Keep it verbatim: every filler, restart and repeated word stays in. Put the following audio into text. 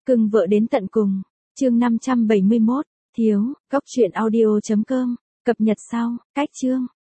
Cưng vợ đến tận cùng. Chương năm trăm bảy mươi mốt. Thiếu. Cóc truyện audio chấm com. Cập nhật sau. Cách chương.